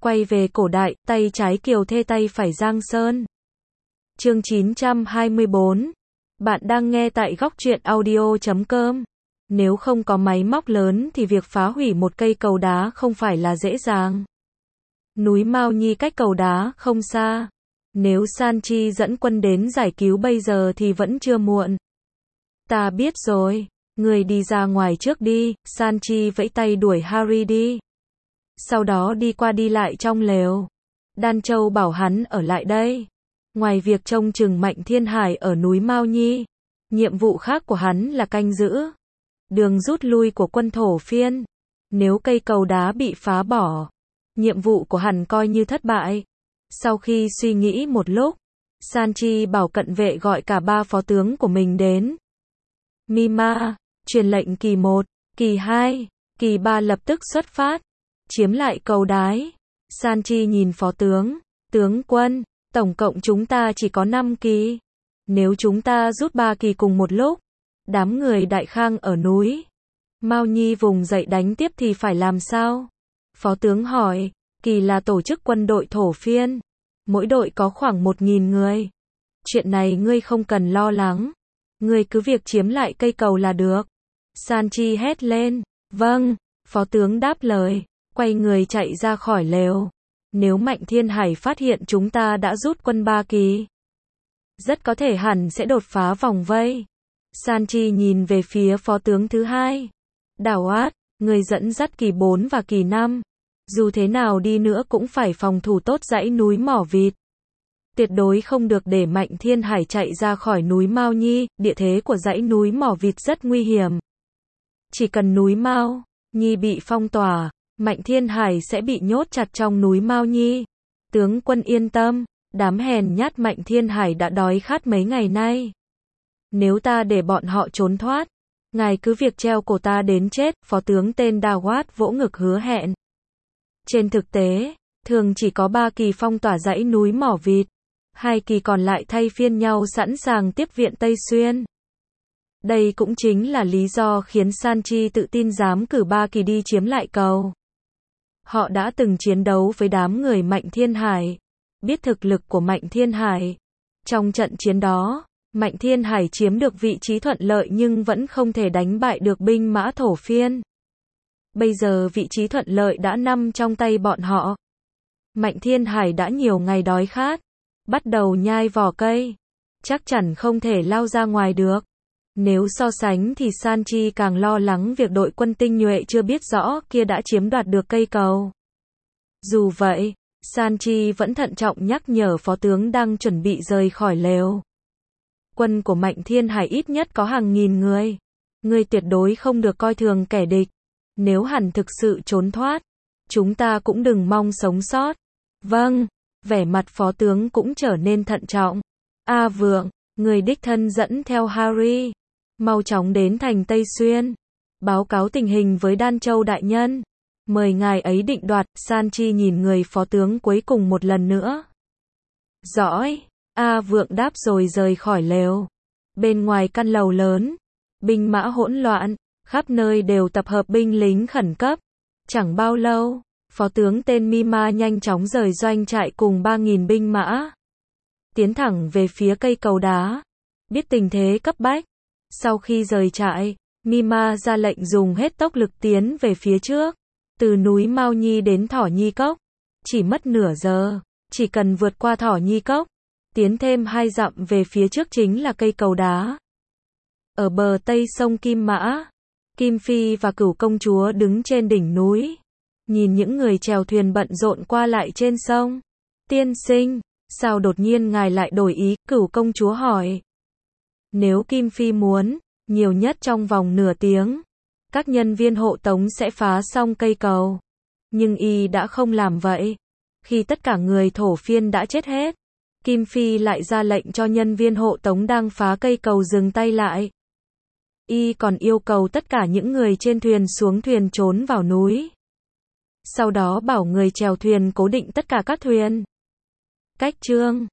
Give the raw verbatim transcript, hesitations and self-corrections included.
Quay về cổ đại, tay trái Kiều Thê tay phải Giang Sơn. Chương chín trăm hai mươi bốn. Bạn đang nghe tại góc truyện audio chấm com. Nếu không có máy móc lớn thì việc phá hủy một cây cầu đá không phải là dễ dàng. Núi Mao Nhi cách cầu đá không xa. Nếu San Chi dẫn quân đến giải cứu bây giờ thì vẫn chưa muộn. Ta biết rồi, người đi ra ngoài trước đi, San Chi vẫy tay đuổi Harry đi. Sau đó đi qua đi lại trong lều. Đan Châu bảo hắn ở lại đây. Ngoài việc trông chừng Mạnh Thiên Hải ở núi Mao Nhi, nhiệm vụ khác của hắn là canh giữ đường rút lui của quân thổ phiên. Nếu cây cầu đá bị phá bỏ, nhiệm vụ của hắn coi như thất bại. Sau khi suy nghĩ một lúc, San Chi bảo cận vệ gọi cả ba phó tướng của mình đến. Mima, truyền lệnh kỳ một, kỳ hai, kỳ ba lập tức xuất phát, chiếm lại cầu đái. San Chi nhìn phó tướng, tướng quân, tổng cộng chúng ta chỉ có năm kỳ. Nếu chúng ta rút ba kỳ cùng một lúc, đám người Đại Khang ở núi Mao Nhi vùng dậy đánh tiếp thì phải làm sao? Phó tướng hỏi, kỳ là tổ chức quân đội thổ phiên. Mỗi đội có khoảng một nghìn người. Chuyện này ngươi không cần lo lắng. Ngươi cứ việc chiếm lại cây cầu là được. San Chi hét lên. Vâng, phó tướng đáp lời, quay người chạy ra khỏi lều. Nếu Mạnh Thiên Hải phát hiện chúng ta đã rút quân ba kỳ, rất có thể hẳn sẽ đột phá vòng vây. San Chi nhìn về phía phó tướng thứ hai. Đào Át, người dẫn dắt kỳ bốn và kỳ năm. Dù thế nào đi nữa cũng phải phòng thủ tốt dãy núi Mỏ Vịt. Tuyệt đối không được để Mạnh Thiên Hải chạy ra khỏi núi Mao Nhi, địa thế của dãy núi Mỏ Vịt rất nguy hiểm. Chỉ cần núi Mao Nhi bị phong tỏa, Mạnh Thiên Hải sẽ bị nhốt chặt trong núi Mao Nhi. Tướng quân yên tâm, đám hèn nhát Mạnh Thiên Hải đã đói khát mấy ngày nay. Nếu ta để bọn họ trốn thoát, ngài cứ việc treo cổ ta đến chết, phó tướng tên Dawat vỗ ngực hứa hẹn. Trên thực tế, thường chỉ có ba kỳ phong tỏa dãy núi Mỏ Vịt, hai kỳ còn lại thay phiên nhau sẵn sàng tiếp viện Tây Xuyên. Đây cũng chính là lý do khiến San Chi tự tin dám cử ba kỳ đi chiếm lại cầu. Họ đã từng chiến đấu với đám người Mạnh Thiên Hải, biết thực lực của Mạnh Thiên Hải. Trong trận chiến đó, Mạnh Thiên Hải chiếm được vị trí thuận lợi nhưng vẫn không thể đánh bại được binh mã thổ phiên. Bây giờ vị trí thuận lợi đã nằm trong tay bọn họ. Mạnh Thiên Hải đã nhiều ngày đói khát, bắt đầu nhai vỏ cây, chắc chắn không thể lao ra ngoài được. Nếu so sánh thì San Chi càng lo lắng việc đội quân tinh nhuệ chưa biết rõ kia đã chiếm đoạt được cây cầu. Dù vậy, San Chi vẫn thận trọng nhắc nhở phó tướng đang chuẩn bị rời khỏi lều. Quân của Mạnh Thiên Hải ít nhất có hàng nghìn người. Ngươi tuyệt đối không được coi thường kẻ địch. Nếu hắn thực sự trốn thoát, chúng ta cũng đừng mong sống sót. Vâng, vẻ mặt phó tướng cũng trở nên thận trọng. A Vượng, người đích thân dẫn theo Harry, mau chóng đến thành Tây Xuyên, báo cáo tình hình với Đan Châu đại nhân. Mời ngài ấy định đoạt. San Chi nhìn người phó tướng cuối cùng một lần nữa. Giỏi, A Vượng đáp rồi rời khỏi lều. Bên ngoài căn lầu lớn, binh mã hỗn loạn, khắp nơi đều tập hợp binh lính khẩn cấp. Chẳng bao lâu, phó tướng tên Mima nhanh chóng rời doanh trại cùng ba nghìn binh mã, tiến thẳng về phía cây cầu đá. Biết tình thế cấp bách, sau khi rời trại, Mima ra lệnh dùng hết tốc lực tiến về phía trước. Từ núi Mao Nhi đến Thỏ Nhi Cốc, chỉ mất nửa giờ. Chỉ cần vượt qua Thỏ Nhi Cốc, tiến thêm hai dặm về phía trước chính là cây cầu đá. Ở bờ tây sông Kim Mã, Kim Phi và Cửu công chúa đứng trên đỉnh núi, nhìn những người chèo thuyền bận rộn qua lại trên sông. Tiên sinh, sao đột nhiên ngài lại đổi ý? Cửu công chúa hỏi. Nếu Kim Phi muốn, nhiều nhất trong vòng nửa tiếng, các nhân viên hộ tống sẽ phá xong cây cầu. Nhưng y đã không làm vậy. Khi tất cả người thổ phiên đã chết hết, Kim Phi lại ra lệnh cho nhân viên hộ tống đang phá cây cầu dừng tay lại. Y còn yêu cầu tất cả những người trên thuyền xuống thuyền trốn vào núi. Sau đó bảo người chèo thuyền cố định tất cả các thuyền. Cách chương